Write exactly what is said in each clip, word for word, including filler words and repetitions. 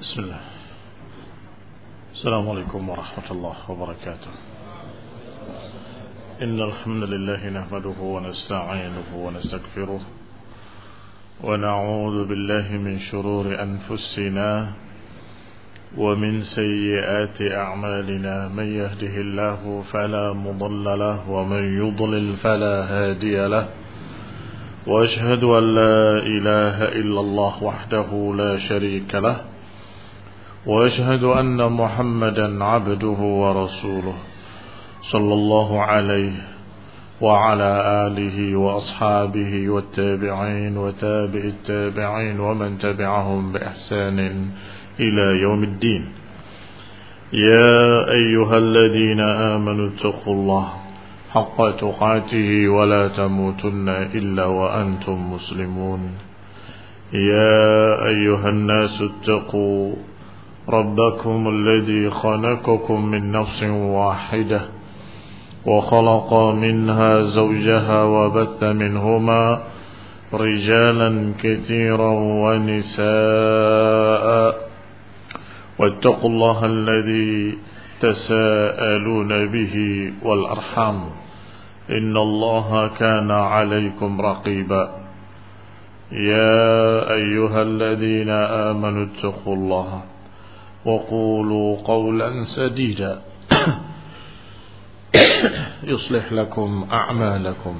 بسم الله. السلام عليكم ورحمة الله وبركاته. إن الحمد لله نحمده ونستعينه ونستغفره ونعوذ بالله من شرور أنفسنا ومن سيئات أعمالنا. من يهده الله فلا مضل له ومن يضلل فلا هادي له. وأشهد أن لا إله إلا الله وحده لا شريك له. وأشهد أن محمدا عبده ورسوله صلى الله عليه وعلى آله وأصحابه والتابعين وتابع التابعين ومن تبعهم بإحسان إلى يوم الدين. يا أيها الذين آمنوا اتقوا الله حق تقاته ولا تموتن إلا وأنتم مسلمون. يا أيها الناس اتقوا ربكم الذي خلقكم من نفس واحدة وخلق منها زوجها وبث منهما رجالا كثيرا ونساء واتقوا الله الذي تساءلون به والأرحام إن الله كان عليكم رقيبا. يا أيها الذين آمنوا اتقوا الله وقولوا قولا سديدا يصلح لكم أعمالكم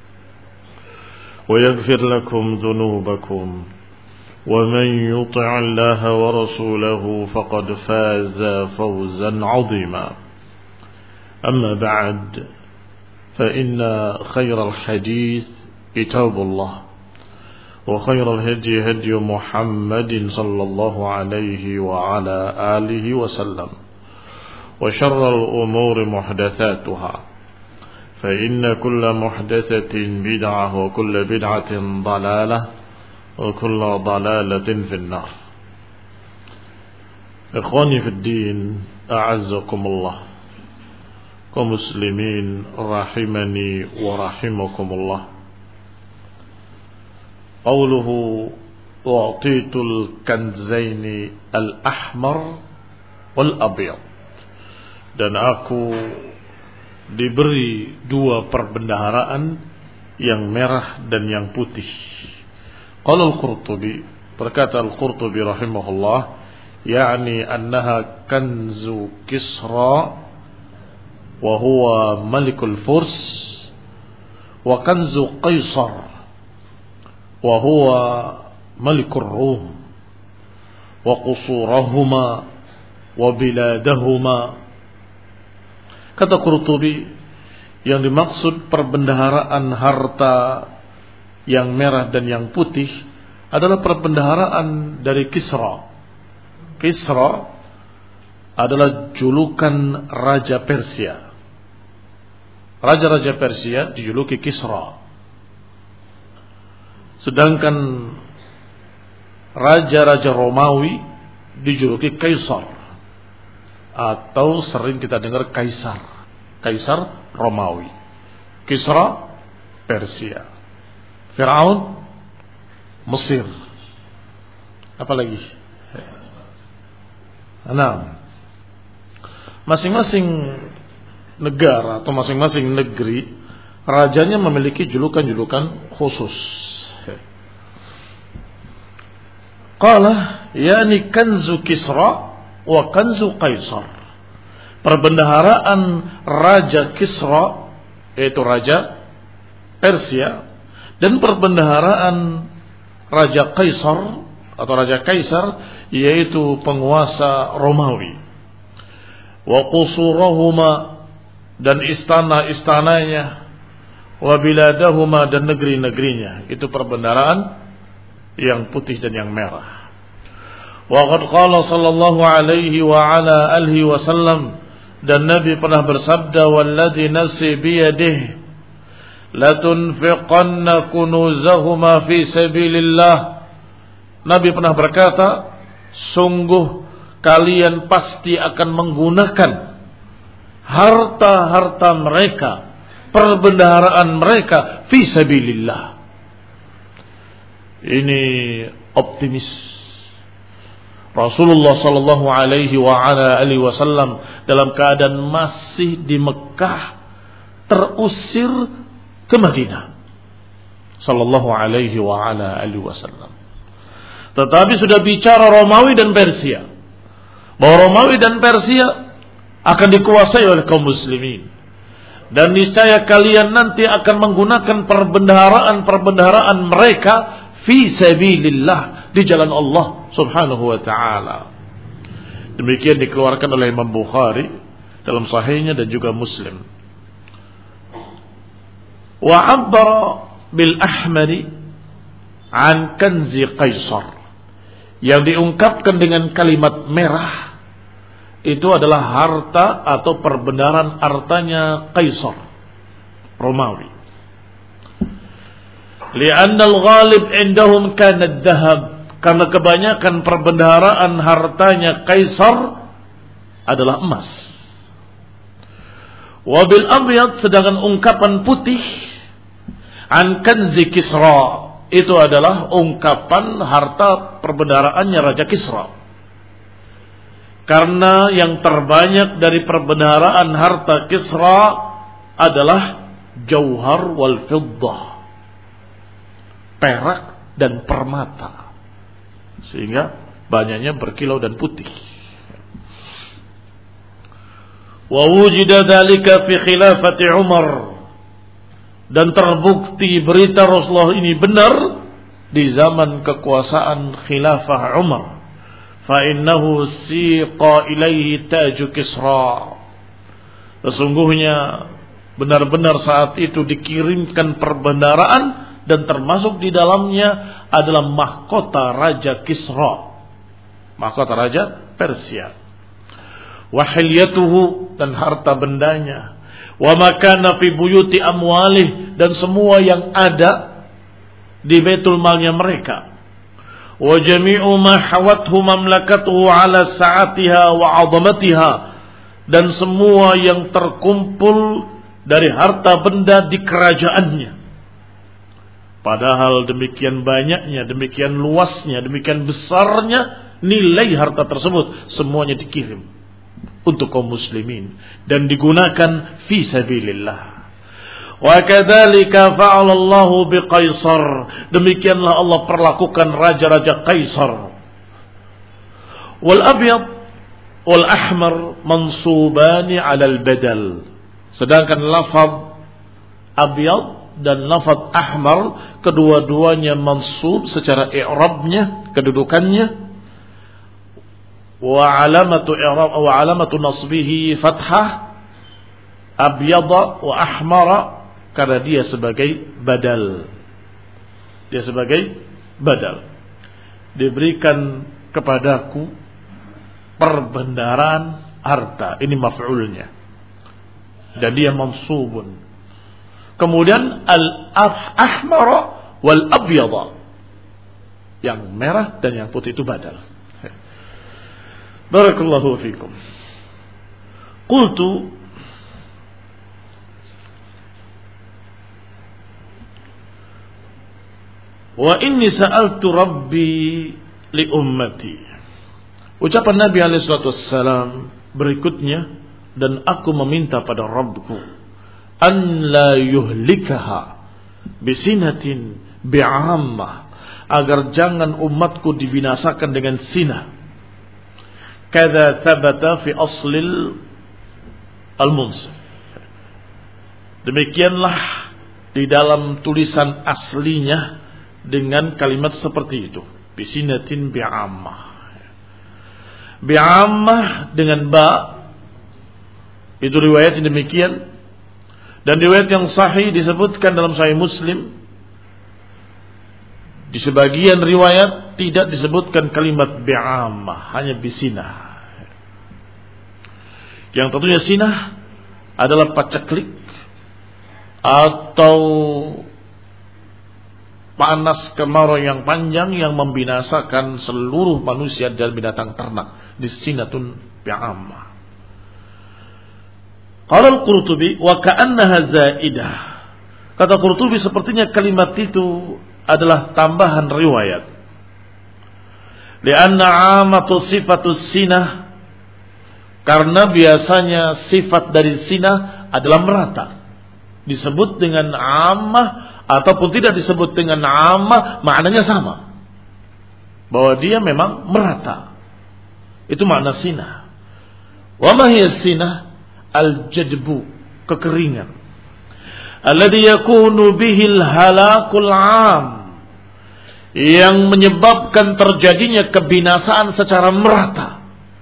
ويغفر لكم ذنوبكم ومن يطع الله ورسوله فقد فاز فوزا عظيما. أما بعد فإن خير الحديث كتاب الله وخير الهدي هدي محمد صلى الله عليه وعلى آله وسلم وشر الأمور محدثاتها فإن كل محدثة بدعة وكل بدعة ضلالة وكل ضلالة في النار. إخواني في الدين أعزكم الله كمسلمين رحمني ورحمكم الله. قوله أعطيت الكنزين الأحمر والأبيض, dan aku diberi dua perbendaharaan yang merah dan yang putih. Qala al-Qurtubi, berkata al-Qurtubi rahimahullah, yakni annaha kanzu Kisra wa huwa malikul Furs wa kanzu Qaisar wa huwa malikur Rum wa qusurahuma wa biladahuma. Kata Qurtubi, yang dimaksud perbendaharaan harta yang merah dan yang putih adalah perbendaharaan dari Kisra. Kisra adalah julukan Raja Persia. Raja-raja Persia dijuluki Kisra. Sedangkan raja-raja Romawi dijuluki Kaisar, atau sering kita dengar Kaisar. Kaisar Romawi, Kisra Persia, Firaun Mesir. Apalagi? Nah, masing-masing negara atau masing-masing negeri rajanya memiliki julukan-julukan khusus. Qala yani kanzu Kisra wa kanzu Qaisar. Perbendaharaan Raja Kisra, yaitu Raja Persia, dan perbendaharaan Raja Qaisar atau Raja Kaisar, yaitu penguasa Romawi. Wa qusurahuma, dan istana-istananya, wa biladahuma, dan negeri-negerinya. Itu perbendaharaan yang putih dan yang merah. Wa qad qala sallallahu alaihi wa ala alihi wasallam, dan Nabi pernah bersabda, walladzi nafsi biyadihi latunfiqanna kunuzahuma fi sabilillah. Nabi pernah berkata, sungguh kalian pasti akan menggunakan harta-harta mereka, perbendaharaan mereka fi sabilillah. Ini optimis, Rasulullah sallallahu alaihi wa ala alihi wasallam dalam keadaan masih di Mekah terusir ke Madinah sallallahu alaihi wa ala alihi wasallam. Tetapi sudah bicara Romawi dan Persia, bahwa Romawi dan Persia akan dikuasai oleh kaum muslimin, dan niscaya kalian nanti akan menggunakan perbendaharaan-perbendaharaan mereka fi sabilillah, di jalan Allah subhanahu wa ta'ala. Demikian dikeluarkan oleh Imam Bukhari dalam sahihnya dan juga Muslim. Wa abbara bil ahmari an kanzi Qaisar, yang diungkapkan dengan kalimat merah itu adalah harta atau perbendaharaan hartanya Qaisar Romawi. Li'anna al-ghalib indahum kana ad-dhahab, karena kebanyakan perbendaharaan hartanya Qaisar adalah emas. Wa bil abyad, sedangkan ungkapan putih an kanzi Kisra itu adalah ungkapan harta perbendaharaannya Raja Kisra. Karena yang terbanyak dari perbendaharaan harta Kisra adalah jauhar wal fiddah, perak dan permata, sehingga banyaknya berkilau dan putih. Wa wujida dzalika fi khilafati Umar, dan terbukti berita Rasulullah ini benar di zaman kekuasaan khilafah Umar. Fa innahu siqa ilaihi taju Kisra, sesungguhnya benar-benar saat itu dikirimkan perbendaharaan dan termasuk di dalamnya adalah mahkota Raja Kisra, mahkota Raja Persia. Wa hilyatuhu, dan harta bendanya. Wa makana fi buyuti amwalih, dan semua yang ada di baitul malnya mereka. Wa jami'u ma hawathu mamlakatuhu ala sa'atiha wa 'azamatiha, dan semua yang terkumpul dari harta benda di kerajaannya. Padahal demikian banyaknya, demikian luasnya, demikian besarnya nilai harta tersebut, semuanya dikirim untuk kaum muslimin dan digunakan fi sabilillah. Wa kadzalika fa'ala Allahu bi Qaisar, demikianlah Allah perlakukan raja-raja Qaisar. Wal abyad wal ahmar mansubani 'ala al badal, sedangkan lafaz abyad dan lafaz ahmar kedua-duanya mansub secara i'rabnya, kedudukannya. Wa alamatu i'rab wa alamatu nasbihi fathah abyada wa ahmara, karena dia sebagai badal. Dia sebagai badal. Diberikan kepadaku perbendaharaan harta, ini maf'ulnya, dan dia mansubun. Kemudian al-ahmara wal abyada, yang merah dan yang putih itu badal. Barakallahu fikum. Qultu wa inni sa'altu rabbi li ummati. Ucapan Nabi alaihi salatu wassalam berikutnya, dan aku meminta pada Rabbku an la yuhlikaha bisinatin bi'ammah, agar jangan umatku dibinasakan dengan sinah. Kada thabata fi aslil al-munsif, demikianlah di dalam tulisan aslinya dengan kalimat seperti itu, bisinatin bi'ammah. Bi'ammah dengan ba, itu riwayat yang demikian. Dan riwayat yang sahih disebutkan dalam Sahih Muslim, di sebagian riwayat tidak disebutkan kalimat bi'ammah, hanya bisinah. Yang tentunya sinah adalah paceklik atau panas kemarau yang panjang yang membinasakan seluruh manusia dan binatang ternak. Disinatun bi'ammah. Qala al-Qurtubi wa ka'annaha zaidah. Kata Qurtubi, sepertinya kalimat itu adalah tambahan riwayat. Lianna amatu sifatus sinah, karena biasanya sifat dari sinah adalah merata. Disebut dengan ammah ataupun tidak disebut dengan ammah, maknanya sama. Bahwa dia memang merata. Itu makna sinah. Wa ma hiya sinah? Al-jadbu, kekeringan. Alladhi yakunu bihil halakul 'am, yang menyebabkan terjadinya kebinasaan secara merata.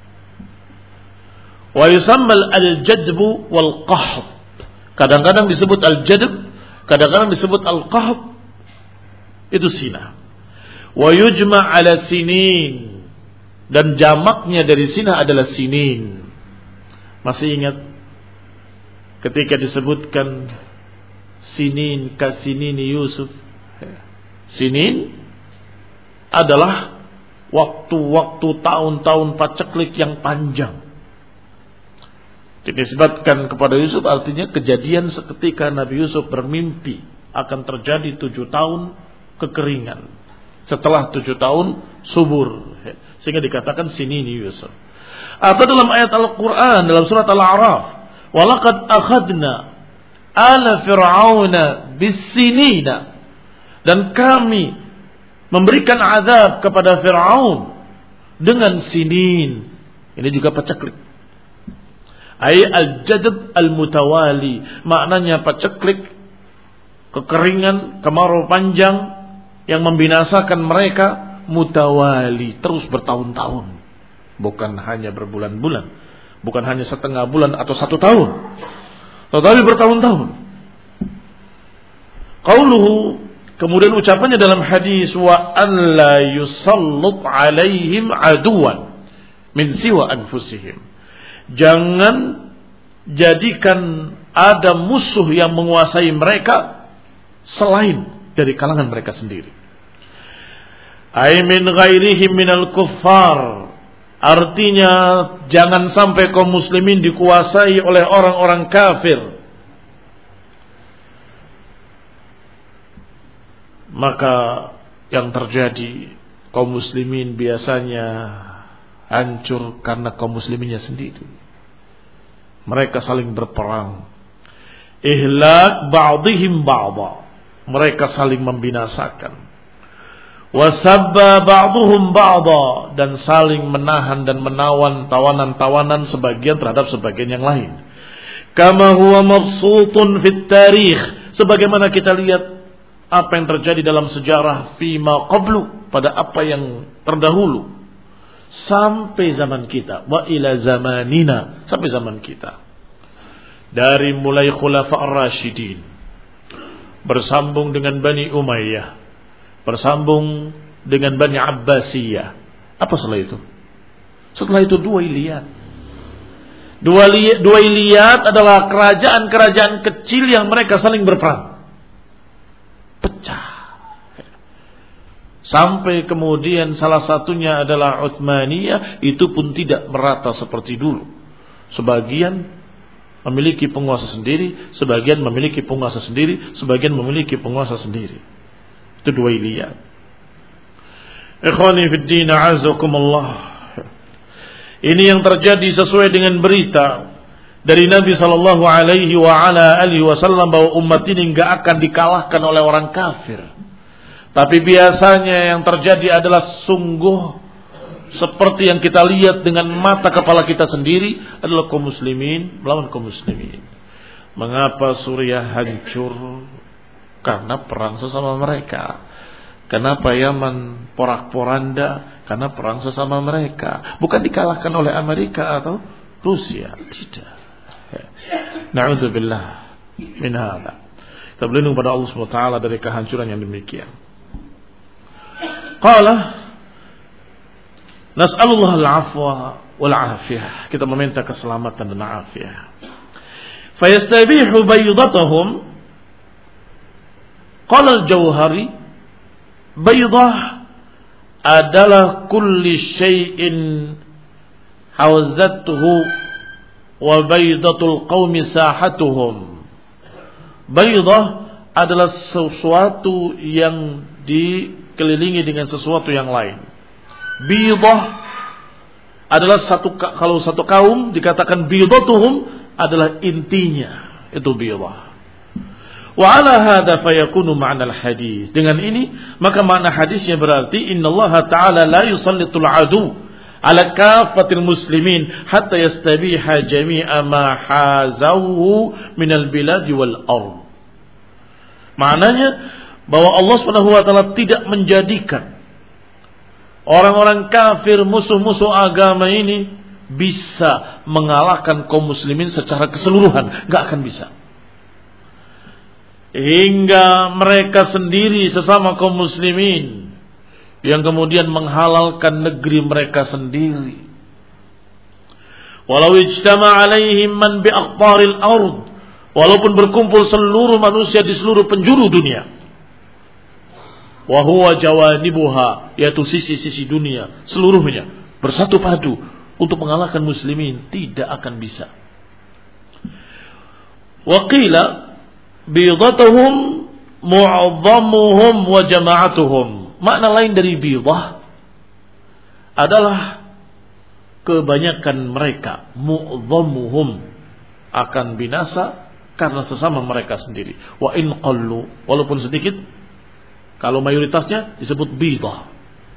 Wa yusammal al-jadbu wal qahd. Kadang-kadang disebut al-jadb, kadang-kadang disebut al-qahd. Itu sinah. Wa yujma' ala sinin, dan jamaknya dari sinah adalah sinin. Masih ingat ketika disebutkan sinin kasinini Yusuf? Sinin adalah waktu-waktu tahun-tahun paceklik yang panjang. Dinisbatkan kepada Yusuf artinya kejadian seketika Nabi Yusuf bermimpi akan terjadi tujuh tahun kekeringan. Setelah tujuh tahun subur. Sehingga dikatakan sinini Yusuf. Atau dalam ayat Al-Quran dalam surat Al-A'raf, walaqad akhadna ala fir'auna bisinina, dan kami memberikan azab kepada Fir'aun dengan sinin. Ini juga paceklik. Ay al-jadab al-mutawali, maknanya paceklik, kekeringan, kemarau panjang yang membinasakan mereka, mutawali, terus bertahun-tahun. Bukan hanya berbulan-bulan, bukan hanya setengah bulan atau satu tahun, tetapi bertahun-tahun. Qauluhu, kemudian ucapannya dalam hadis, wa an la yusallut alaihim aduwan min siwa anfusihim. Jangan jadikan ada musuh yang menguasai mereka selain dari kalangan mereka sendiri. Ay min ghairihim minal kuffar. Artinya jangan sampai kaum muslimin dikuasai oleh orang-orang kafir. Maka yang terjadi, kaum muslimin biasanya hancur karena kaum musliminnya sendiri. Mereka saling berperang. Ihlak ba'dihim ba'da. Mereka saling membinasakan. Wasabba ba'duhum ba'da, dan saling menahan dan menawan tawanan-tawanan sebagian terhadap sebagian yang lain. Kama huwa mabsutun fit tarikh, sebagaimana kita lihat apa yang terjadi dalam sejarah fima qablu, pada apa yang terdahulu sampai zaman kita, wa ila zamanina, sampai zaman kita. Dari mulai khulafa ar-rasyidin bersambung dengan Bani Umayyah, bersambung dengan Bani Abbasiyah. Apa setelah itu? Setelah itu dua Iliyat. Dua, li, dua Iliyat adalah kerajaan-kerajaan kecil yang mereka saling berperang. Pecah. Sampai kemudian salah satunya adalah Utsmaniyah, itu pun tidak merata seperti dulu. Sebagian memiliki penguasa sendiri, sebagian memiliki penguasa sendiri, sebagian memiliki penguasa sendiri. Itu dua Iliyat. Ikhwani fid din, a'azakumullah. Ini yang terjadi sesuai dengan berita dari Nabi sallallahu alaihi wa ala alihi wasallam bahwa umat ini enggak akan dikalahkan oleh orang kafir. Tapi biasanya yang terjadi adalah sungguh seperti yang kita lihat dengan mata kepala kita sendiri, adalah kaum muslimin melawan kaum muslimin. Mengapa Suriah hancur? Karena perang sesama mereka. Kenapa Yaman porak-poranda? Karena perang sesama mereka. Bukan dikalahkan oleh Amerika atau Rusia. Tidak. Na'udzubillah min hadza. Kita berlindung pada Allah Subhanahu wa taala dari kehancuran yang demikian. Qala nas'alullah al-'afwa wal 'afiyah. Kita meminta keselamatan dan afiyah. Fayastabihu baydatahum. Qala al-Jauhari, baydah adalah kulli syai'in hawzatuhu wa baydatul qaumi sahatuhum. Baydah adalah sesuatu yang dikelilingi dengan sesuatu yang lain. Bidah adalah satu, kalau satu kaum dikatakan bidatuhum adalah intinya, itu bidah. Wa ala hadza fayakunu ma'na al-hadis. Dengan ini maka makna hadisnya berarti innallaha ta'ala la yusallitul adu ala kafatil muslimin hatta yastabiha jami'a ma hazahu minal biladi wal ard. Maknanya bahwa Allah Subhanahu wa taala tidak menjadikan orang-orang kafir, musuh-musuh agama ini bisa mengalahkan kaum muslimin secara keseluruhan, enggak akan bisa. Hingga mereka sendiri sesama kaum muslimin yang kemudian menghalalkan negeri mereka sendiri. Walau ijtama alaihim man bi aqtaril ard, walaupun berkumpul seluruh manusia di seluruh penjuru dunia. Wa huwa jawanibuha, yaitu sisi-sisi dunia seluruhnya bersatu padu untuk mengalahkan muslimin, tidak akan bisa. Wa qila bidatuhum mu'azzamuhum wa jama'atuhum. Makna lain dari bidah adalah kebanyakan mereka, mu'azzamuhum, akan binasa karena sesama mereka sendiri. Wa in qallu, walaupun sedikit, kalau mayoritasnya disebut bidah.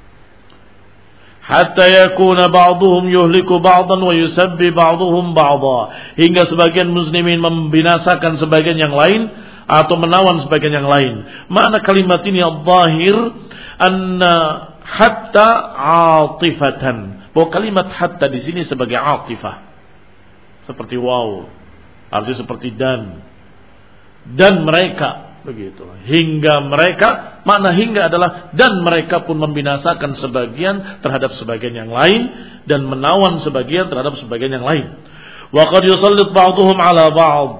Hatta yakuna ba'duhum yuhliku ba'dan wa yusabbi ba'duhum ba'da, hingga sebagian muslimin membinasakan sebagian yang lain atau menawan sebagian yang lain. Makna kalimat ini al-zahir anna hatta atifatan, bahwa kalimat hatta di sini sebagai atifah, seperti wow, artinya seperti dan dan mereka begitu, hingga mereka, makna hingga adalah dan mereka pun membinasakan sebagian terhadap sebagian yang lain dan menawan sebagian terhadap sebagian yang lain. Wa qad yusallit ba'dhum 'ala ba'd,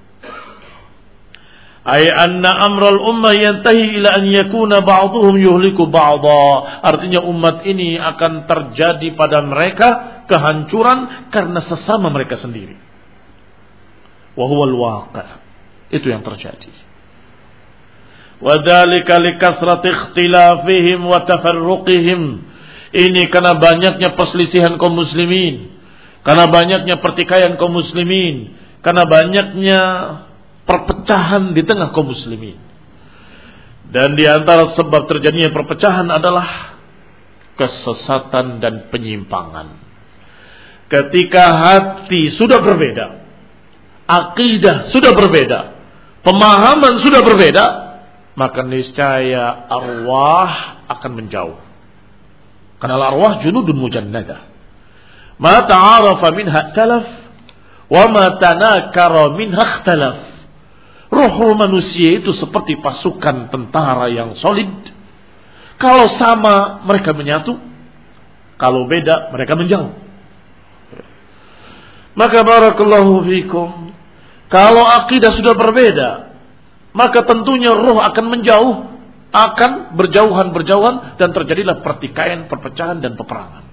ay anna amral ummah yantahi ila an yakuna ba'dhum yuhliku ba'dha. Artinya umat ini akan terjadi pada mereka kehancuran karena sesama mereka sendiri. Wa huwa al-waqi', itu yang terjadi. Wadzalika likathrati ikhtilafihim wa tafarruqihim. Ini karena banyaknya perselisihan kaum muslimin, karena banyaknya pertikaian kaum muslimin, karena banyaknya perpecahan di tengah kaum muslimin. Dan di antara sebab terjadinya perpecahan adalah kesesatan dan penyimpangan. Ketika hati sudah berbeda, akidah sudah berbeda, pemahaman sudah berbeda, maka niscaya arwah akan menjauh. Karena arwah junudun mujannadah. Ma ta'arafa minha talaf wa ma tanakara minha ikhtalaf. Roh manusia itu seperti pasukan tentara yang solid. Kalau sama mereka menyatu, kalau beda mereka menjauh. Maka barakallahu fikum, kalau akidah sudah berbeda, maka tentunya roh akan menjauh, akan berjauhan-berjauhan, dan terjadilah pertikaian, perpecahan dan peperangan.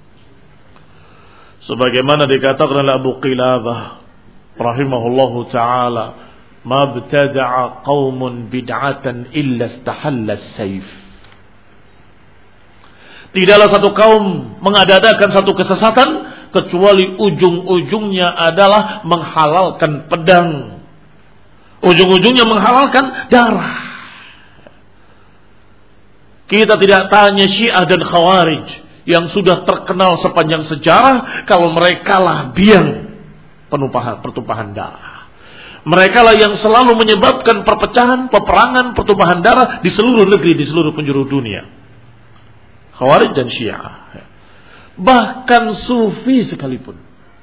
Sebagaimana dikatakan oleh Abu Qilabah rahimahullahu taala, "Ma btada'a qaumun bid'atan illa istahalla as-sayf." Tidaklah satu kaum mengadakan satu kesesatan kecuali ujung-ujungnya adalah menghalalkan pedang. Ujung-ujungnya menghalalkan darah. Kita tidak tanya Syiah dan Khawarij yang sudah terkenal sepanjang sejarah kalau mereka lah biang penumpahan, pertumpahan darah. Mereka lah yang selalu menyebabkan perpecahan, peperangan, pertumpahan darah di seluruh negeri, di seluruh penjuru dunia. Khawarij dan Syiah. Bahkan Sufi sekalipun,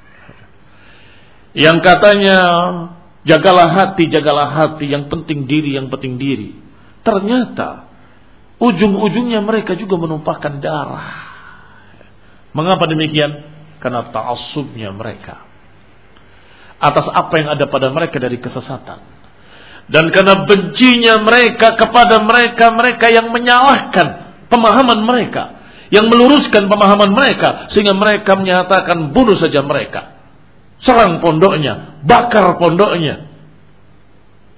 yang katanya jagalah hati, jagalah hati, yang penting diri, yang penting diri. Ternyata ujung-ujungnya mereka juga menumpahkan darah. Mengapa demikian? Karena ta'assubnya mereka atas apa yang ada pada mereka dari kesesatan. Dan karena bencinya mereka kepada mereka-mereka yang menyalahkan pemahaman mereka, yang meluruskan pemahaman mereka, sehingga mereka menyatakan bunuh saja mereka, serang pondoknya, bakar pondoknya.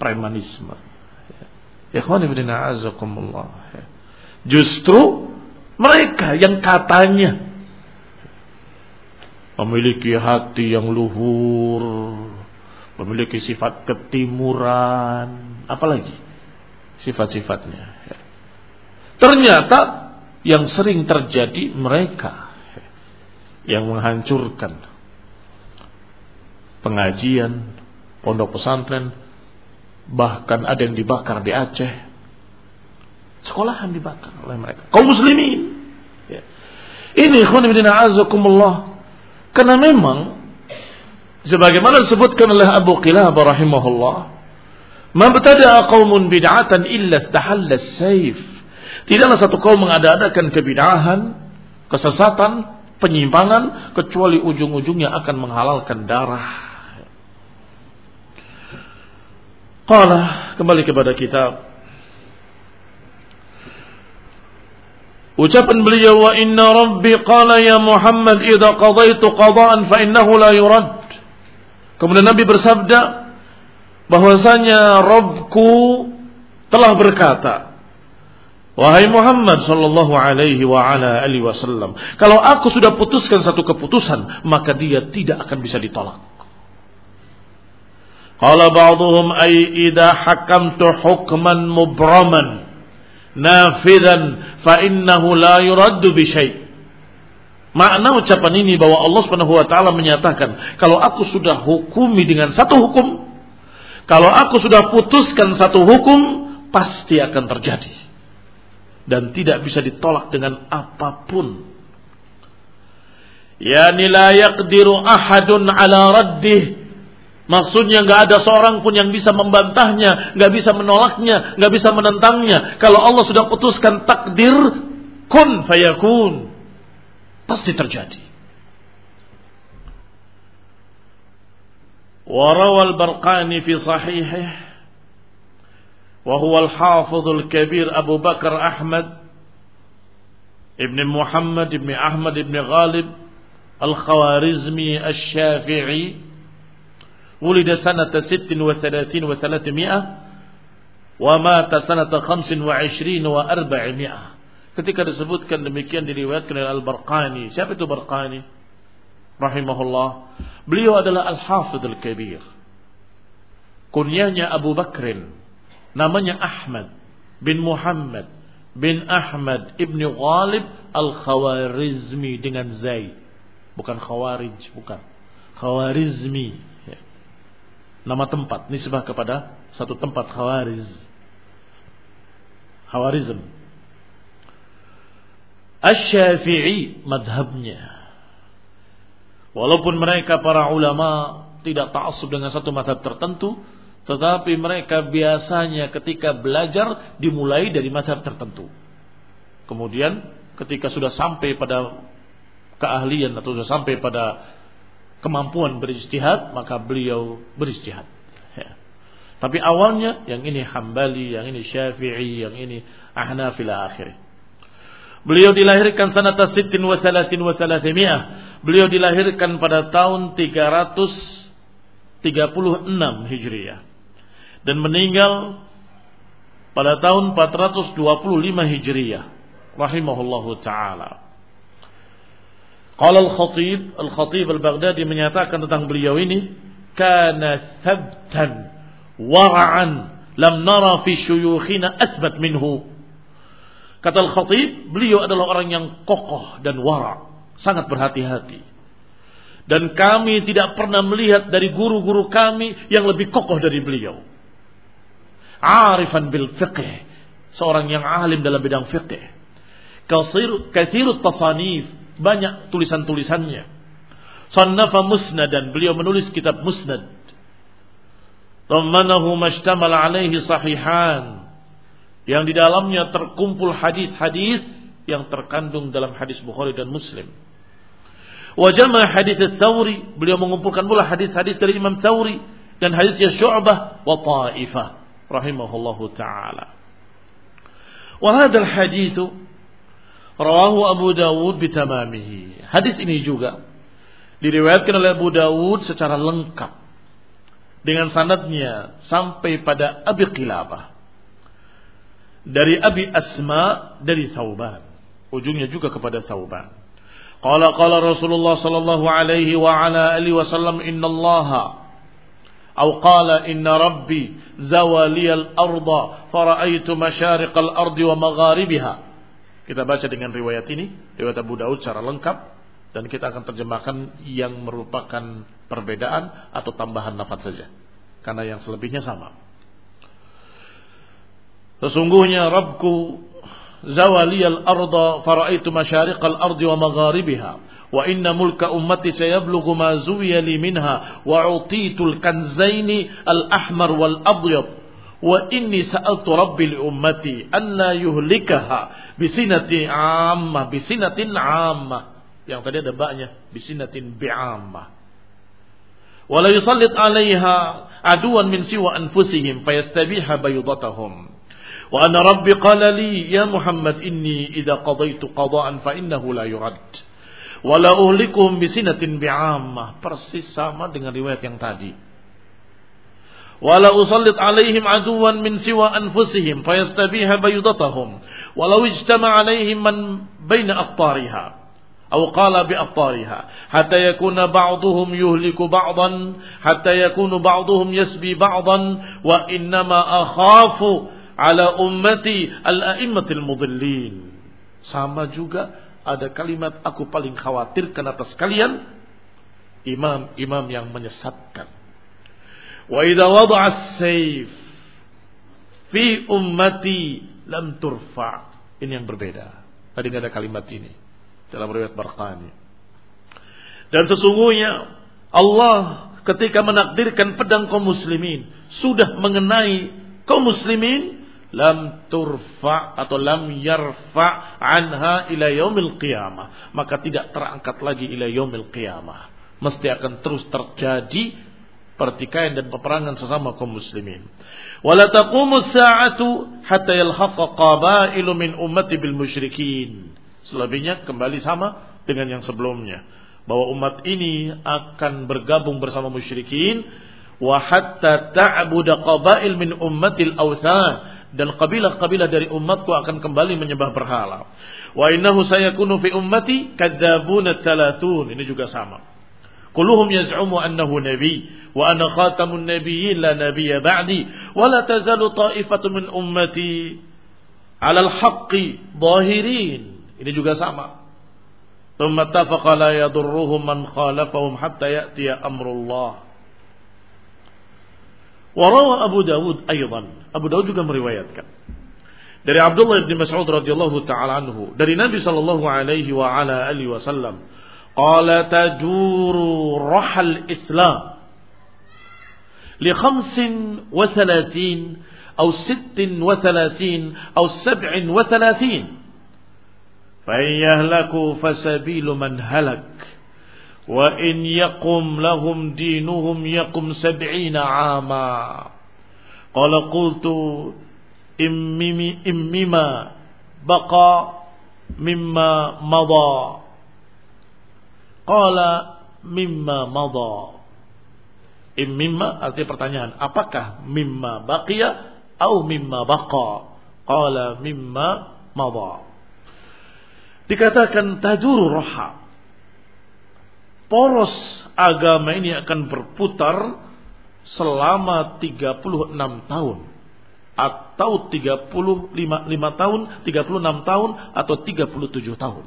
Premanisme. Ikhwani fillah, azakumullah. Justru Mereka yang katanya memiliki hati yang luhur, memiliki sifat ketimuran, apalagi sifat-sifatnya. Ternyata yang sering terjadi mereka yang menghancurkan pengajian, pondok pesantren, bahkan ada yang dibakar di Aceh. Sekolahan dibakar oleh mereka, kaum muslimin. Ya. Ini ikhwan fillah azakumullah. Karena memang sebagaimana disebutkan oleh Abu Qilabah rahimahullah, "Mabtada'a qaumun bid'atan illa istahalla as-sayf." Tidaklah satu kaum mengada-adakan kebid'ahan, kesesatan, penyimpangan kecuali ujung-ujungnya akan menghalalkan darah. Qala, kembali kepada kitab. Ucapan beliau, "Wa inna rabbi qala ya Muhammad idza qadaitu qada'an fa innahu la yurad." Kemudian Nabi bersabda bahwasanya Rabbku telah berkata, "Wahai Muhammad sallallahu alaihi wa ala alihi wasallam, kalau aku sudah putuskan satu keputusan, maka dia tidak akan bisa ditolak." Qala ba'dhum ay idza hakamtu hukman mubraman nafidan fa innahu la yuraddu bi syai'. Makna ucapan ini bahwa Allah Subhanahu wa taala menyatakan, kalau aku sudah hukumi dengan satu hukum, kalau aku sudah putuskan satu hukum, pasti akan terjadi dan tidak bisa ditolak dengan apapun. Yani la yaqdiru ahadun ala raddih. Maksudnya gak ada seorang pun yang bisa membantahnya, gak bisa menolaknya, gak bisa menentangnya. Kalau Allah sudah putuskan takdir, kun fayakun, pasti terjadi. Warawal Barqani fi sahihih, wa huwa al-hafidh al-kabir Abu Bakar Ahmad ibn Muhammad ibn Ahmad ibn Ghalib al-Khawarizmi al-Syafi'i, ولد سنة ست وثلاثين وثلاثمائة ومات سنة خمس وعشرين وأربعمائة. Ketika disebutkan demikian diriwayatkan oleh Al-Barqani. Siapa itu Barqani? Rahimahullah. Beliau adalah Al-Hafidh Al-Kabir. Kunyahnya Abu Bakrin. Namanya Ahmad bin Muhammad bin Ahmad ibn Ghalib Al-Khawarizmi dengan Zai. Bukan Khawarij, bukan. Khawarizmi. Nama tempat, nisbah kepada satu tempat, Khawariz. Khawarizm. Asy-Syafi'i madhabnya. Walaupun mereka para ulama tidak ta'assub dengan satu madhab tertentu, tetapi mereka biasanya ketika belajar dimulai dari madhab tertentu. Kemudian ketika sudah sampai pada keahlian atau sudah sampai pada kemampuan berijtihad, maka beliau berijtihad. Ya. Tapi awalnya yang ini Hambali, yang ini Syafi'i, yang ini Ahnafi ila akhirih. Beliau dilahirkan sanata sittin wa thalathin wa thalathimi'ah. Beliau dilahirkan pada tahun tiga ratus tiga puluh enam Hijriah dan meninggal pada tahun empat ratus dua puluh lima Hijriah. Rahimahullahu taala. Qala al-Khatib, al-Khatib al-Baghdadi menyatakan tentang beliau ini, kana thabtan wara'an lam nara fi syuyukhina athbat minhu. Kata al-Khatib, beliau adalah orang yang kokoh dan wara', sangat berhati-hati. Dan kami tidak pernah melihat dari guru-guru kami yang lebih kokoh dari beliau. Arifan bil fiqh, seorang yang alim dalam bidang fiqh. Katsir katsirut tasanif, banyak tulisan-tulisannya. Sannafa musnadan, beliau menulis kitab musnad. Dhammanahu mashtamala alaihi sahihan, yang di dalamnya terkumpul hadis-hadis yang terkandung dalam hadis Bukhari dan Muslim. Wa jama' hadis Ats-Tsauri, beliau mengumpulkan pula hadis-hadis dari Imam Tsauri dan hadisnya Syu'bah wa Ta'ifah rahimahullahu taala. Wa hadzal hadits rawahu Abu Dawud bitamamihi. Hadis ini juga diriwayatkan oleh Abu Dawud secara lengkap dengan sanadnya sampai pada Abi Qilabah dari Abi Asma dari Thauban. ujungnya juga kepada Thauban. Qala qala Rasulullah sallallahu alaihi wa ala alihi wasallam innallaha أو قال إن ربي زوالي الأرض فرأيت مشارق الأرض ومغاربها. Kita baca dengan riwayat ini, riwayat Abu Daud secara lengkap, dan kita akan terjemahkan yang merupakan perbedaan atau tambahan lafaz saja, karena yang selebihnya sama. Sesungguhnya Rabbku zawaliyal arda faraitu masyariqal ardi wa magharibiha wa inna mulka ummati sayablughu ma zuwiya li minha wa utitul kanzaini al ahmar wal abyad wa inni sa'altu rabbi li ummati an la yuhlikaha bisinati ammah bisinatin ammah. Yang tadi ada ba'nya, bisinatin bi'ammah. Wa la yusallit 'alaiha aduwan min siwa anfusihim fayastabiha baydatahum. Wa anna rabbi qala li ya Muhammad inni idza qadaitu qada'an fa innahu la yurad. Wa la uhlikuhum bisinatin bi'ammah. Persis sama dengan riwayat yang tadi. Wa la usallit 'alaihim aduwan min siwa anfusihim fayastabiha baydatahum. Wa law ijtama'a 'alaihim man baina aqtariha. أو قال بأبطارها حتى يكون بعضهم يهلك بعضا حتى يكون بعضهم يسبي بعضا وإنما أخاف على أمتي الأئمة المضلين. Sama juga ada kalimat aku paling khawatirkan atas kalian imam-imam yang menyesatkan. Wa idza wada'a as-sayf fi ummati lam turfa. Ini yang berbeda. Tadi enggak ada kalimat ini dalam riwayat Barqani. Dan sesungguhnya Allah ketika menakdirkan pedang kaum muslimin sudah mengenai kaum muslimin, lam turfa atau lam yarfa anha ila yaumil qiyamah, maka tidak terangkat lagi ila yaumil qiyamah. Mesti akan terus terjadi pertikaian dan peperangan sesama kaum muslimin. Wala taqumu as-sa'atu hatta yalhaqa qabailu min ummati bil musyrikin. Selebihnya kembali sama dengan yang sebelumnya, bahwa umat ini akan bergabung bersama musyrikin. Wa hatta ta'budu qabail min ummatil awthan, dan kabilah-kabilah dari umatku akan kembali menyembah berhala. Wa innahu sayakunu fi ummati kadzabuna thalathun. Ini juga sama. Kulluhum yaz'umu annahu nabi wa ana khatamun nabiyyin la nabiyya ba'di wa la tazalu ta'ifatun min ummati 'alal haqqi dhahirin. Ini juga sama. Tsumma tafaqa la yadurruhum man khalafahum hatta ya'tiya amrullah. Wa rawa Abu Dawud aidan. Abu Dawud juga meriwayatkan dari Abdullah bin Mas'ud radhiyallahu taala anhu dari Nabi sallallahu alaihi wa ala alihi wasallam, qala tajuru rahal Islam li khamsin wa thalathin aw sittin wa thalathin aw sab'in wa thalathin. فَإِنْ يَهْلَكُوا فَسَبِيلُ مَنْ هَلَكَ وَإِنْ يَقُمْ لَهُمْ دِينُهُمْ يَقُمْ سَبْعِينَ عَامًا. قَالَ قُلْتُ إِمِّمَا بَقَى مِمَّا مَضَى قَالَ مِمَّا مَضَى. إِمِّمَا artinya pertanyaan, apakah mimma baqiya atau mimma baqa? Qala mimma madha. Dikatakan tajuru roha, poros agama ini akan berputar selama tiga puluh enam tahun atau tiga puluh lima, lima tahun, tiga puluh enam tahun atau tiga puluh tujuh tahun.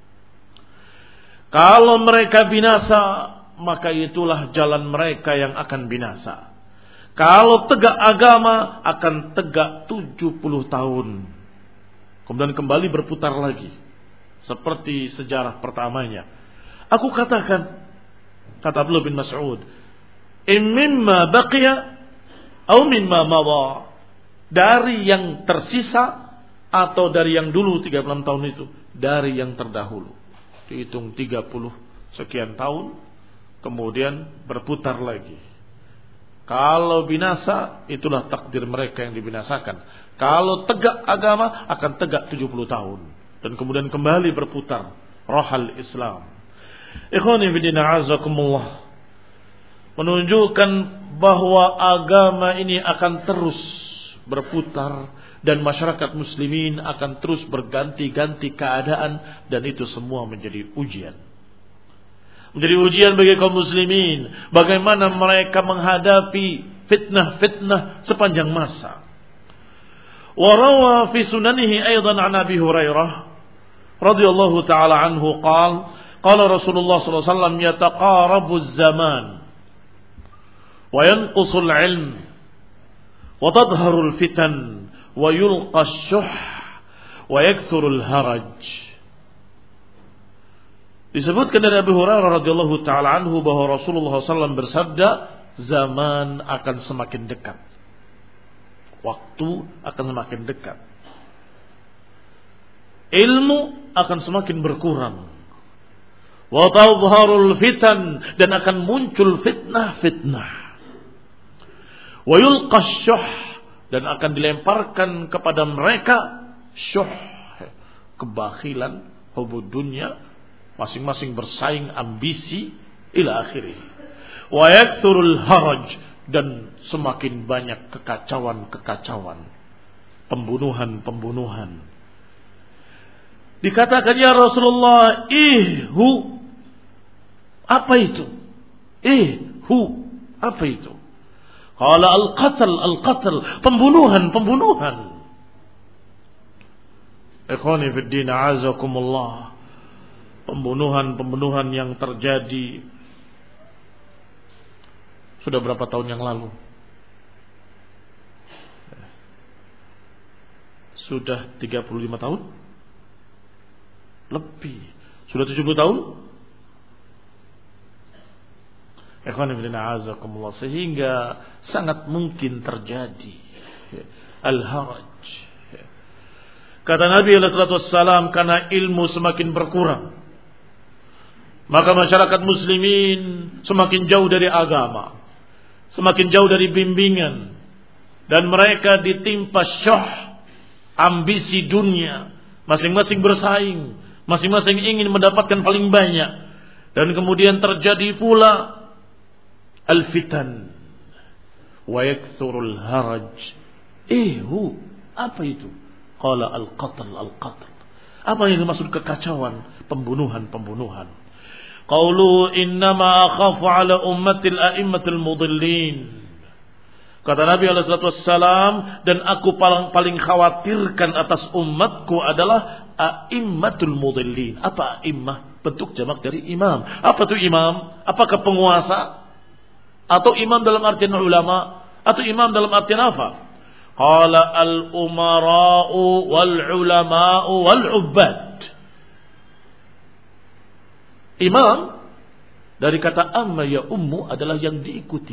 Kalau mereka binasa, maka itulah jalan mereka yang akan binasa. Kalau tegak agama, akan tegak tujuh puluh tahun. Kemudian kembali berputar lagi seperti sejarah pertamanya. Aku katakan, kata Abdullah bin Mas'ud, imma baqiya atau mimma madha, dari yang tersisa atau dari yang dulu tiga puluh enam tahun itu, dari yang terdahulu. Dihitung tiga puluh sekian tahun, kemudian berputar lagi. Kalau binasa, itulah takdir mereka yang dibinasakan. Kalau tegak agama, akan tegak tujuh puluh tahun. Dan kemudian kembali berputar rohal Islam. Ikhwani fillah azakumullah, menunjukkan bahwa agama ini akan terus berputar Dan masyarakat muslimin akan terus berganti-ganti keadaan, dan itu semua menjadi ujian. Menjadi ujian bagi kaum muslimin, bagaimana mereka menghadapi fitnah-fitnah sepanjang masa. Wa rawa fi sunanihi aidan an Abi Hurairah radhiyallahu taala anhu qala qala Rasulullah sallallahu alaihi wasallam yataqarabu az-zaman wa yanqusu al-ilm wa tadhharu al-fitan wa yulqa ash-shuh wa yakthuru al-haraj. Disebutkan dari Abu Hurairah radhiyallahu taala anhu bahwa Rasulullah sallallahu alaihi wasallam bersabda, zaman akan semakin dekat. Waktu akan semakin dekat. Ilmu akan semakin berkurang. Wa tadhharul fitan, dan akan muncul fitnah-fitnah. Wa yulqa ash-shuh, dan akan dilemparkan kepada mereka syuh, kebakhilan, hubud dunia, masing-masing bersaing ambisi ila akhirih. Wa yakthurul haraj, dan semakin banyak kekacauan-kekacauan, pembunuhan-pembunuhan. Dikatakan, ya Rasulullah, ihhu, apa itu? Ihhu, apa itu? Qala al-qatl, al-qatl, pembunuhan-pembunuhan. Ikhwani fid din, a'azakumullah. Pembunuhan-pembunuhan yang terjadi sudah berapa tahun yang lalu? Sudah tiga puluh lima tahun? Lebih. Sudah tujuh puluh tahun? Ikhwan fillah a'azakumullah, sehingga sangat mungkin terjadi al-haraj. Kata Nabi alaihi salatu wassalam, karena ilmu semakin berkurang, maka masyarakat muslimin semakin jauh dari agama, semakin jauh dari bimbingan, dan mereka ditimpa syuh, ambisi dunia, masing-masing bersaing, masing-masing ingin mendapatkan paling banyak, dan kemudian terjadi pula al-fitan wa yakthurul haraj. Ihu, apa itu? Qala al-qatl, al-qatl. Apa yang dimaksud kekacauan, pembunuhan-pembunuhan? Qaulu innama akhafu ala ummatil a'immatil mudillin. Kata Nabi alaihi salatu wassalam, dan aku paling paling khawatirkan atas umatku adalah a'immatul mudillin. Apa a'immah? Bentuk jamak dari imam. Apa itu imam? Apakah penguasa? Atau imam dalam artian ulama? Atau imam dalam artian apa? Qala al-umara'u wal-ulama'u wal-ubbad. Imam dari kata amma ya ummu adalah yang diikuti.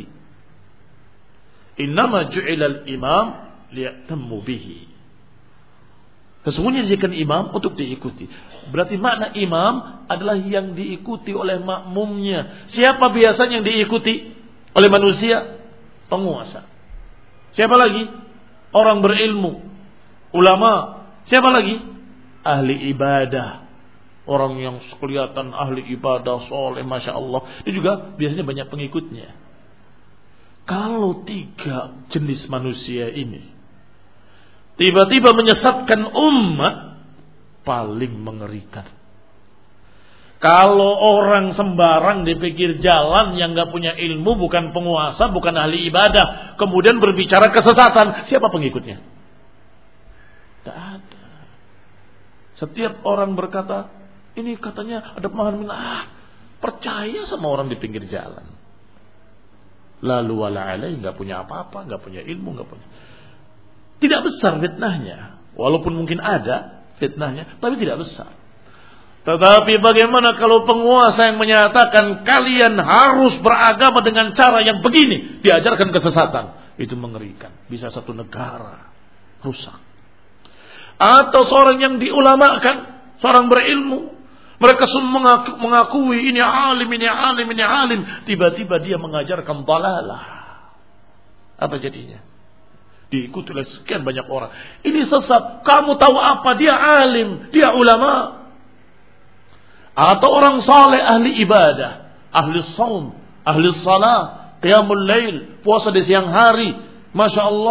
Innama ju'ilal imam liya'tammu bihi. Sesungguhnya dijadikan imam untuk diikuti. Berarti makna imam adalah yang diikuti oleh makmumnya. Siapa biasanya yang diikuti oleh manusia? Penguasa. Siapa lagi? Orang berilmu, ulama. Siapa lagi? Ahli ibadah. Orang yang kelihatan ahli ibadah, soleh, masya Allah. Dia juga biasanya banyak pengikutnya. Kalau tiga jenis manusia ini tiba-tiba menyesatkan umat, paling mengerikan. Kalau orang sembarang di pinggir jalan yang gak punya ilmu, bukan penguasa, bukan ahli ibadah, kemudian berbicara kesesatan, siapa pengikutnya? Tidak ada. Setiap orang berkata, ini katanya ada pemahaman, ah, percaya sama orang di pinggir jalan. Lalu wala alai, gak punya apa-apa, gak punya ilmu, gak punya. Tidak besar fitnahnya, walaupun mungkin ada fitnahnya, tapi tidak besar. Tetapi bagaimana kalau penguasa yang menyatakan kalian harus beragama dengan cara yang begini, diajarkan kesesatan, itu mengerikan. Bisa satu negara rusak. Atau seorang yang diulamakan, seorang berilmu, mereka semua mengakui ini alim, ini alim, ini alim, tiba-tiba dia mengajarkan dalalah. Apa jadinya? Diikuti oleh sekian banyak orang. Ini sesat. Kamu tahu apa? Dia alim, dia ulama. Atau orang saleh, ahli ibadah, ahli saum, ahli salah, qiyamul lail, puasa di siang hari, masya Allah,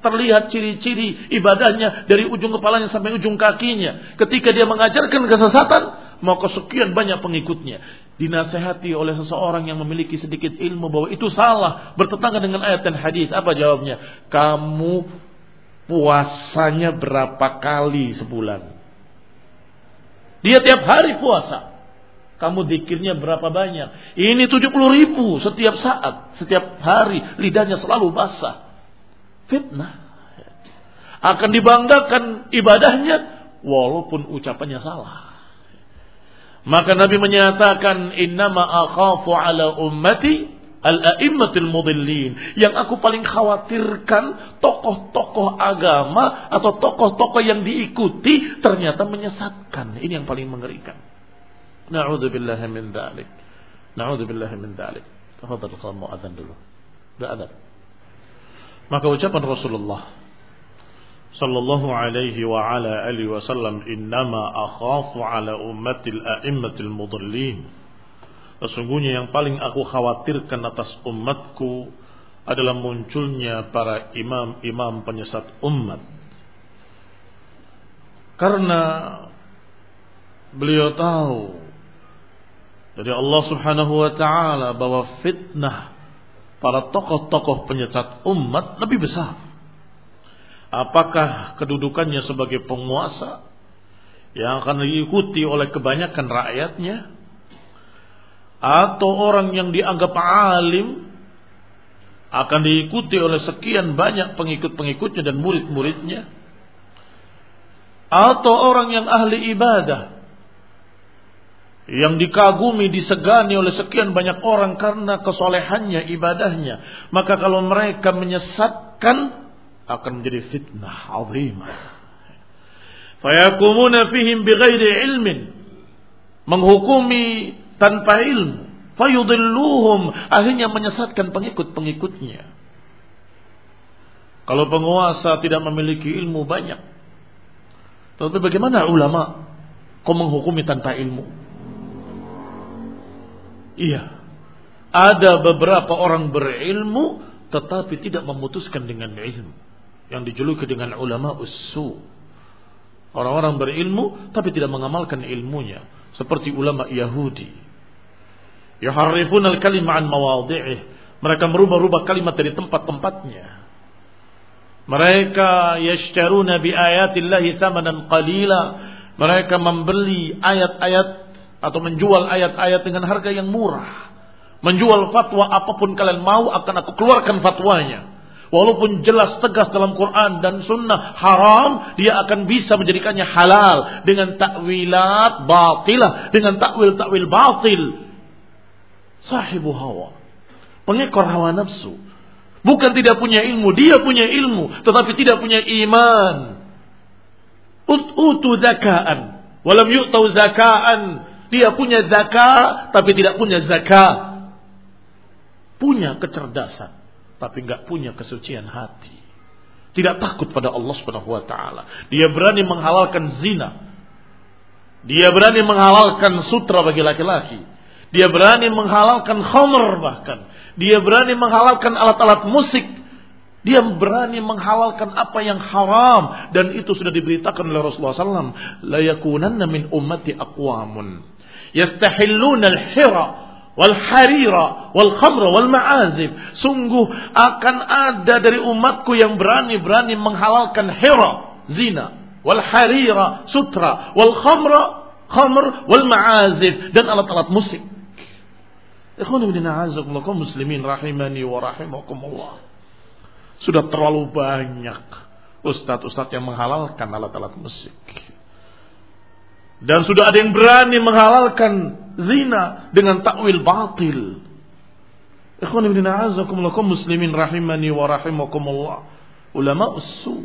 terlihat ciri-ciri ibadahnya dari ujung kepalanya sampai ujung kakinya. Ketika dia mengajarkan kesesatan, maka sekian banyak pengikutnya. Dinasehati oleh seseorang yang memiliki sedikit ilmu bahwa itu salah, bertentangan dengan ayat dan hadis. Apa jawabnya? Kamu puasanya berapa kali sebulan? Dia tiap hari puasa. Kamu zikirnya berapa banyak? Ini tujuh puluh ribu setiap saat, setiap hari, lidahnya selalu basah. Fitnah. Akan dibanggakan ibadahnya walaupun ucapannya salah. Maka Nabi menyatakan, innama akhafu ala ummati al-a'immatul mudillin. Yang aku paling khawatirkan tokoh-tokoh agama atau tokoh-tokoh yang diikuti ternyata menyesatkan. Ini yang paling mengerikan. Na'udzubillahi min dzalik. Na'udzubillahi min dzalik. Tafadhal kamu adzan dulu. Sudah adzan. Maka ucapan Rasulullah sallallahu alaihi wa ala alihi wasallam, innama akhafu ala ummatil a'immatil mudallin. Sesungguhnya yang paling aku khawatirkan atas umatku adalah munculnya para imam-imam penyesat umat. Karena beliau tahu dari Allah Subhanahu wa taala bahwa fitnah para tokoh-tokoh penyesat umat lebih besar. Apakah kedudukannya sebagai penguasa yang akan diikuti oleh kebanyakan rakyatnya, atau orang yang dianggap alim akan diikuti oleh sekian banyak pengikut-pengikutnya dan murid-muridnya, atau orang yang ahli ibadah yang dikagumi, disegani oleh sekian banyak orang karena kesolehannya, ibadahnya. Maka kalau mereka menyesatkan, akan menjadi fitnah azimah. Fayakumuna fihim bighairi ilmin, menghukumi tanpa ilmu. Fayudilluhum, akhirnya menyesatkan pengikut-pengikutnya. Kalau penguasa tidak memiliki ilmu banyak, tapi bagaimana ulama? Kau menghukumi tanpa ilmu? Iya, ada beberapa orang berilmu tetapi tidak memutuskan dengan ilmu, yang dijuluki dengan ulama ussu. Orang-orang berilmu tapi tidak mengamalkan ilmunya, seperti ulama Yahudi. Yuharrifuna al-kalima an mawadhi'ih, mereka merubah-rubah kalimat dari tempat-tempatnya. Mereka yashtaruna bi ayatillahi thamanan qalila, mereka membeli ayat-ayat atau menjual ayat-ayat dengan harga yang murah. Menjual fatwa apapun kalian mau, akan aku keluarkan fatwanya. Walaupun jelas tegas dalam Quran dan Sunnah haram, dia akan bisa menjadikannya halal dengan takwilat batilah, dengan takwil-takwil batil. Sahibu hawa, pengekor hawa nafsu. Bukan tidak punya ilmu, dia punya ilmu, tetapi tidak punya iman. Ut-utu zakaan, walam yu'tau zakaan. Dia punya zakat tapi tidak punya zakat. Punya kecerdasan tapi enggak punya kesucian hati. Tidak takut pada Allah Subhanahu wa taala. Dia berani menghalalkan zina. Dia berani menghalalkan sutra bagi laki-laki. Dia berani menghalalkan khamr bahkan. Dia berani menghalalkan alat-alat musik. Dia berani menghalalkan apa yang haram, dan itu sudah diberitakan oleh Rasulullah sallallahu alaihi wasallam, la yakunanna min ummati aqwamun yastahilluna al-hira wal harira wal khamra wal ma'azib. Sungguh akan ada dari umatku yang berani-berani menghalalkan hira, zina, wal harira, sutra, wal khamra, khamr, wal ma'azib, dan alat-alat musik. Ikhwan fillah, a'azzakumullah, kaum muslimin rahimani wa rahimakumullah. Sudah terlalu banyak ustadz-ustadz yang menghalalkan alat-alat musik. Dan sudah ada yang berani menghalalkan zina dengan takwil batil. Ikhwan ibn a'azakumullah, kaum muslimin rahimani wa rahimakumullah. Ulama ussu.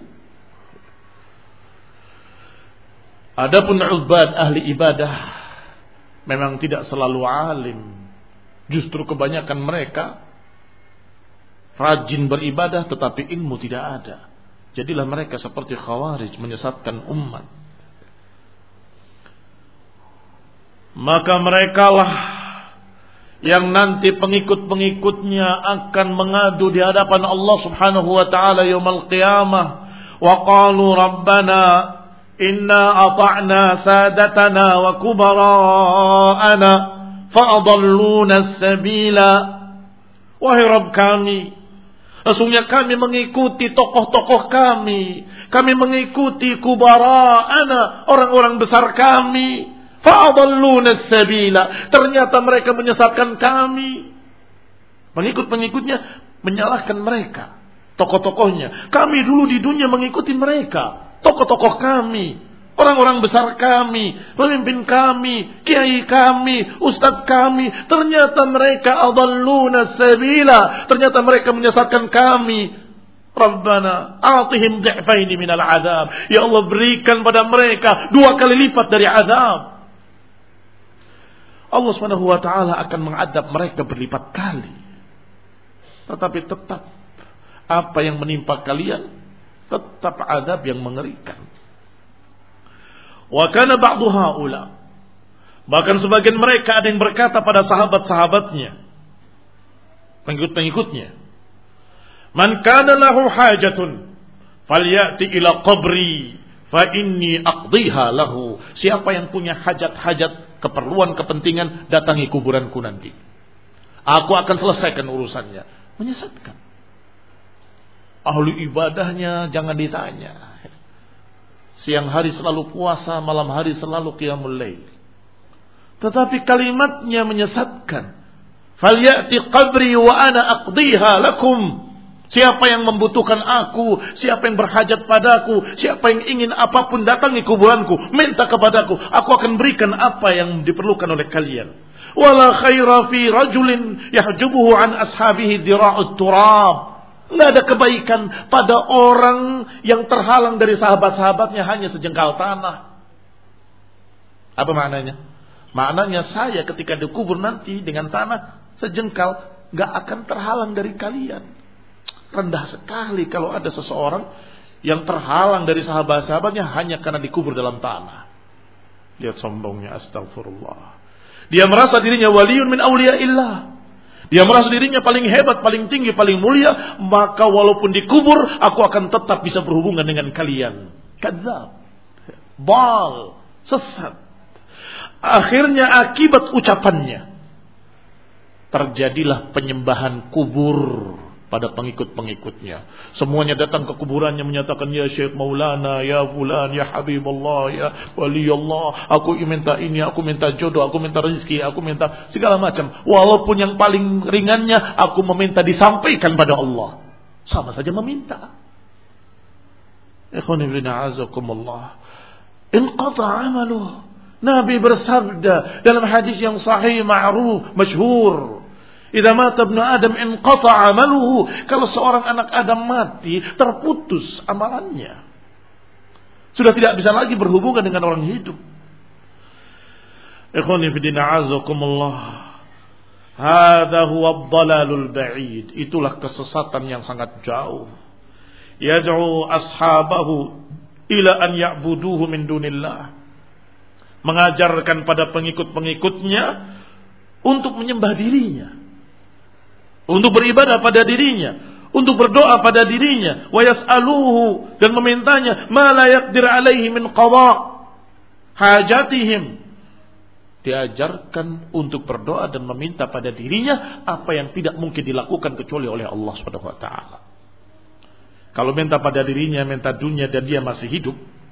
Adapun ubad ahli ibadah memang tidak selalu alim. Justru kebanyakan mereka rajin beribadah tetapi ilmu tidak ada. Jadilah mereka seperti khawarij, menyesatkan umat. Maka merekalah yang nanti pengikut-pengikutnya akan mengadu di hadapan Allah Subhanahu wa taala yaumul qiyamah. Wa qalu rabbana inna ata'na sadatana wa kubara'ana fa'adalluna as-sabila. Wahai Rabb kami, sesungguhnya kami mengikuti tokoh-tokoh kami, kami mengikuti kubara'ana, orang-orang besar kami. Fa'adalluna as-sabila, ternyata mereka menyesatkan kami. Pengikut-pengikutnya menyalahkan mereka, tokoh-tokohnya. Kami dulu di dunia mengikuti mereka, tokoh-tokoh kami, orang-orang besar kami, pemimpin kami, kiai kami, ustadz kami. Ternyata mereka adalluna as-sabila, ternyata mereka menyesatkan kami. Rabbana atihim dhi'faini minal azab, ya Allah berikan pada mereka dua kali lipat dari azab. Allah Subhanahu wa taala akan mengadab mereka berlipat kali. Tetapi tetap apa yang menimpa kalian tetap azab yang mengerikan. Wa kana ba'du haula, bahkan sebagian mereka ada yang berkata pada sahabat-sahabatnya, pengikut-pengikutnya, man kana lahu hajatun falyati ila qabri fa inni aqdiha lahu. Siapa yang punya hajat-hajat, keperluan, kepentingan, datangi kuburanku nanti, aku akan selesaikan urusannya. Menyesatkan. Ahli ibadahnya jangan ditanya, siang hari selalu puasa, malam hari selalu qiyamul lail, tetapi kalimatnya menyesatkan. Falyati qabri wa ana aqdiha lakum. Siapa yang membutuhkan aku, siapa yang berhajat padaku, siapa yang ingin apapun datangi kuburanku, minta kepadaku, aku akan berikan apa yang diperlukan oleh kalian. Wala khaira fi rajulin yahjubuhu an ashabihi dira'ut turab. Tidak ada kebaikan pada orang yang terhalang dari sahabat-sahabatnya hanya sejengkal tanah. Apa maknanya? Maknanya saya ketika dikubur nanti dengan tanah sejengkal gak akan terhalang dari kalian. Rendah sekali kalau ada seseorang yang terhalang dari sahabat-sahabatnya hanya karena dikubur dalam tanah. Lihat sombongnya, astagfirullah. Dia merasa dirinya waliun min awliyaillah. Dia merasa dirinya paling hebat, paling tinggi, paling mulia. Maka walaupun dikubur, aku akan tetap bisa berhubungan dengan kalian. Kadzab, bal, sesat. Akhirnya akibat ucapannya terjadilah penyembahan kubur pada pengikut-pengikutnya. Semuanya datang ke kuburannya menyatakan, ya Syekh Maulana, ya Fulan, ya Habibullah, ya Waliullah, aku minta ini, aku minta jodoh, aku minta rezeki, aku minta segala macam. Walaupun yang paling ringannya, aku meminta disampaikan pada Allah. Sama saja meminta. Ikhwan ibn a'azakumullah, inqata amaluh. Nabi bersabda dalam hadis yang sahih, ma'ruf, masyhur, idza mata ibnu Adam inqata amaluhu. Kalau seorang anak Adam mati, terputus amalannya. Sudah tidak bisa lagi berhubungan dengan orang hidup. Ikhwani fi din a'azakumullah, hadza huwa ad-dalalul ba'id. Itulah kesesatan yang sangat jauh. Yad'u ashabahu ila an ya'buduhu min dunillah. Mengajarkan pada pengikut-pengikutnya untuk menyembah dirinya, untuk beribadah pada dirinya, untuk berdoa pada dirinya, wa yas'aluhu, dan memintanya ma la yaqdir alaihi min qada hajatihim. Diajarkan untuk berdoa dan meminta pada dirinya apa yang tidak mungkin dilakukan kecuali oleh Allah Subhanahu wa taala. Kalau minta pada dirinya, minta dunia dan dia masih hidup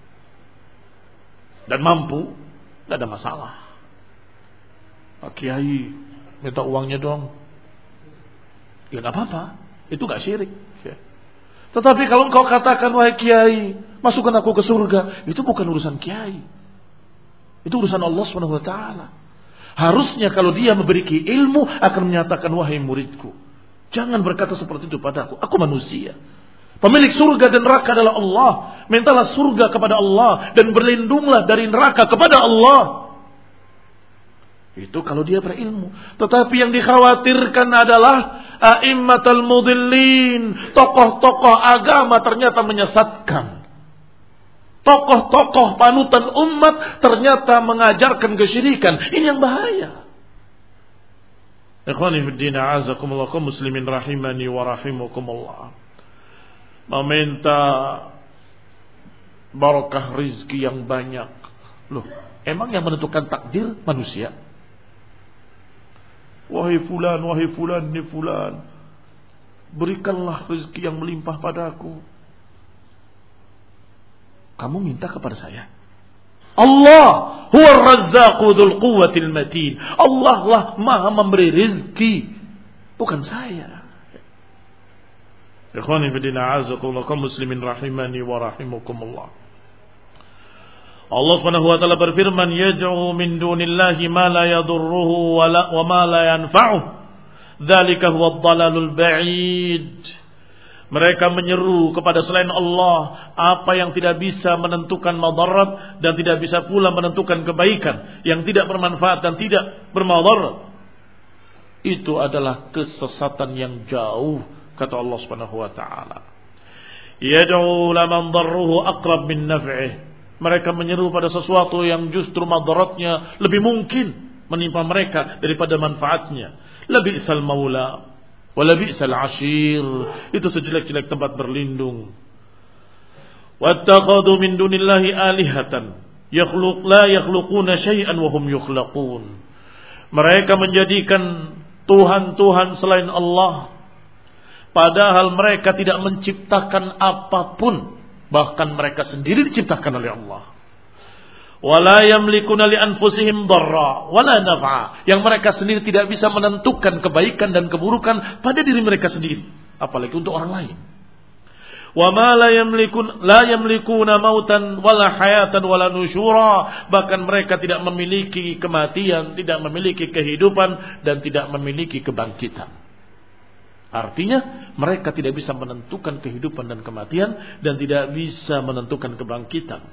dan mampu, tidak ada masalah. Pak Kiai minta uangnya dong, ya gak apa-apa, itu gak syirik ya. Tetapi kalau engkau katakan, wahai Kiai, masukkan aku ke surga, itu bukan urusan Kiai, itu urusan Allah subhanahu wa taala. Harusnya kalau dia memiliki ilmu akan menyatakan, wahai muridku, jangan berkata seperti itu padaku, aku manusia. Pemilik surga dan neraka adalah Allah. Mintalah surga kepada Allah dan berlindunglah dari neraka kepada Allah. Itu kalau dia berilmu. Tetapi yang dikhawatirkan adalah a'immatul mudillin, tokoh-tokoh agama ternyata menyesatkan. Tokoh-tokoh panutan umat ternyata mengajarkan kesyirikan. Ini yang bahaya. Ikhwani fi din, a'azakumullah, kaum muslimin rahimani wa rahimakumullah. Meminta barakah rizki yang banyak. Loh, emang yang menentukan takdir manusia? Wahai fulan, wahai fulan, ni fulan, berikanlah rezeki yang melimpah padaku. Kamu minta kepada saya? Allah huwa ar-razzaqu dzul quwwatil matin. Allah lah Maha memberi rezeki, bukan saya. Ikhwani fi din, a'azakumullah, kaum muslimin rahimani wa rahimakumullah. Allah Subhanahu wa taala berfirman, yad'u min dunillahi ma la yadurruhu wa la wa ma la yanfa'uh. Dzalika huwa ad-dhalalul ba'id. Mereka menyeru kepada selain Allah apa yang tidak bisa menentukan madarat dan tidak bisa pula menentukan kebaikan, yang tidak bermanfaat dan tidak bermadarat. Itu adalah kesesatan yang jauh, kata Allah Subhanahu wa taala. Yad'u laman darruhu aqrab min naf'ih. Mereka menyeru pada sesuatu yang justru madaratnya lebih mungkin menimpa mereka daripada manfaatnya. Labisal maula wa labisal ashir. Itu sejelek-jelek tempat berlindung. Wattakhadhu min dunillahi alihatan yakhluq la yakhluquna syai'an wa hum yukhlaqun. Mereka menjadikan tuhan-tuhan selain Allah, padahal mereka tidak menciptakan apapun. Bahkan mereka sendiri diciptakan oleh Allah. Wala yamlikuna li anfusihim darra wala naf'a. Yang mereka sendiri tidak bisa menentukan kebaikan dan keburukan pada diri mereka sendiri, apalagi untuk orang lain. Wa ma la yamlikun la yamlikuna mautan wala hayatan wala nusyura. Bahkan mereka tidak memiliki kematian, tidak memiliki kehidupan, dan tidak memiliki kebangkitan. Artinya mereka tidak bisa menentukan kehidupan dan kematian, dan tidak bisa menentukan kebangkitan.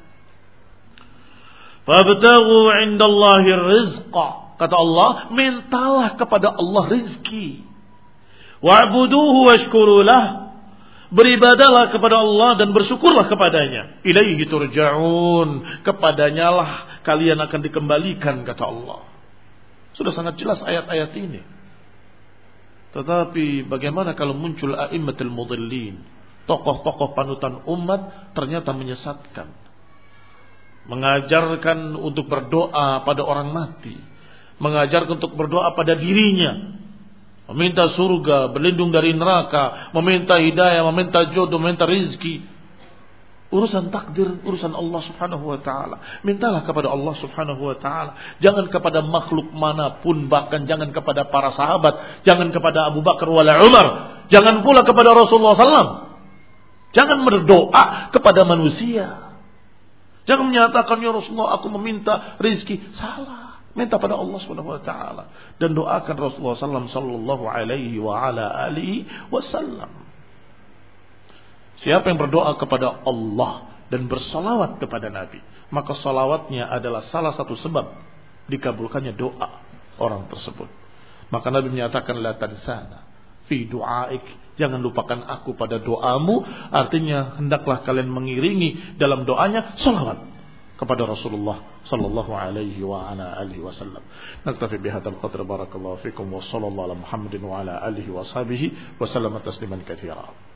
Fabtaghu 'indallahi rizqa. Kata Allah, mintalah kepada Allah rizki. Wa'buduhu washkuru lah. Beribadalah kepada Allah dan bersyukurlah kepadanya. Ilaihi turja'un. Kepadanya lah kalian akan dikembalikan, kata Allah. Sudah sangat jelas ayat-ayat ini. Tetapi bagaimana kalau muncul a'immatul mudhillin, tokoh-tokoh panutan umat, ternyata menyesatkan, mengajarkan untuk berdoa pada orang mati, mengajarkan untuk berdoa pada dirinya, meminta surga, berlindung dari neraka, meminta hidayah, meminta jodoh, meminta rizki. Urusan takdir, urusan Allah subhanahu wa ta'ala. Mintalah kepada Allah subhanahu wa ta'ala. Jangan kepada makhluk manapun. Bahkan jangan kepada para sahabat. Jangan kepada Abu Bakar wala Umar. Jangan pula kepada Rasulullah sallallahu alaihi wasallam. Jangan berdoa kepada manusia. Jangan menyatakan, ya Rasulullah, aku meminta rizki. Salah. Minta pada Allah subhanahu wa ta'ala. Dan doakan Rasulullah sallallahu alaihi wa ala alihi wasallam. Siapa yang berdoa kepada Allah dan bersalawat kepada Nabi, maka salawatnya adalah salah satu sebab dikabulkannya doa orang tersebut. Maka Nabi menyatakan, la tansana fi du'aik. Jangan lupakan aku pada doamu. Artinya hendaklah kalian mengiringi dalam doanya salawat kepada Rasulullah sallallahu alaihi wa ala alihi wasallam. Naktafi bihadzal qadr. Barakallahu fikum wa sallallahu ala Muhammadin wa ala alihi wa sahbihi wa sallama tasliman katsira.